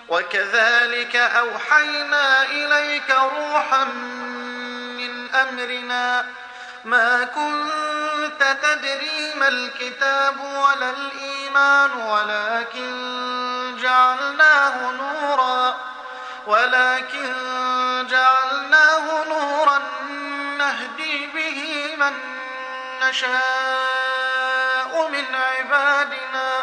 وكذلك أوحينا إليك روحا من أمرنا ما كنت تدري ما الكتاب ولا الإيمان ولكن جعلناه نورا نهدي به من نشاء من عبادنا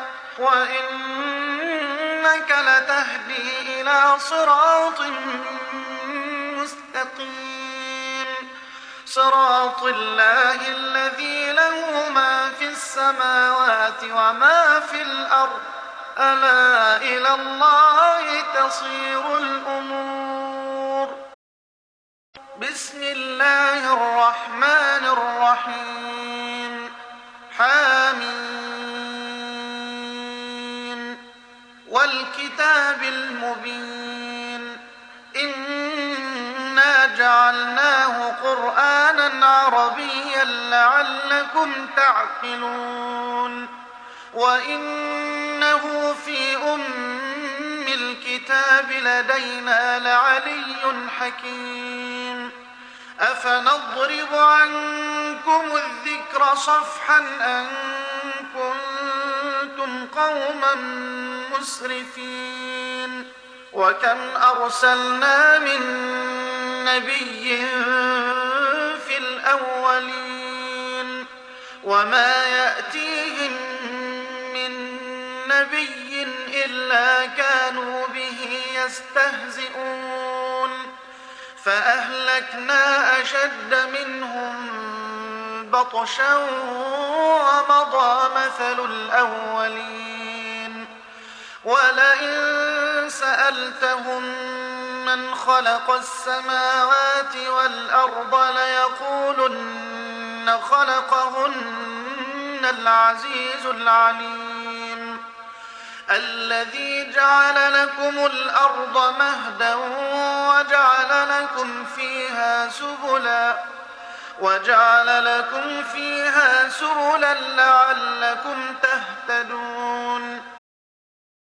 وإنك لتهدي إلى صراط مستقيم صراط الله الذي له ما في السماوات وما في الأرض ألا إلى الله تصير الأمور. بسم الله الرحمن الرحيم. حميم والكتاب المبين إنا جعلناه قرآنا عربيا لعلكم تعقلون وإنه في أم الكتاب لدينا لعلي حكيم أفنضرب عنكم الذكر صفحا أن كنتم قوما مسرفين وكم أرسلنا من نبي في الأولين وما يأتيهم من نبي إلا كانوا به يستهزئون فأهلكنا أشد منهم بطشا ومضى مثل الأولين ولئن سألتهم من خلق السماوات والأرض ليقولن خلقهن العزيز العليم الذي جعل لكم الأرض مهدا وجعل لكم فيها سبلا لعلكم تهتدون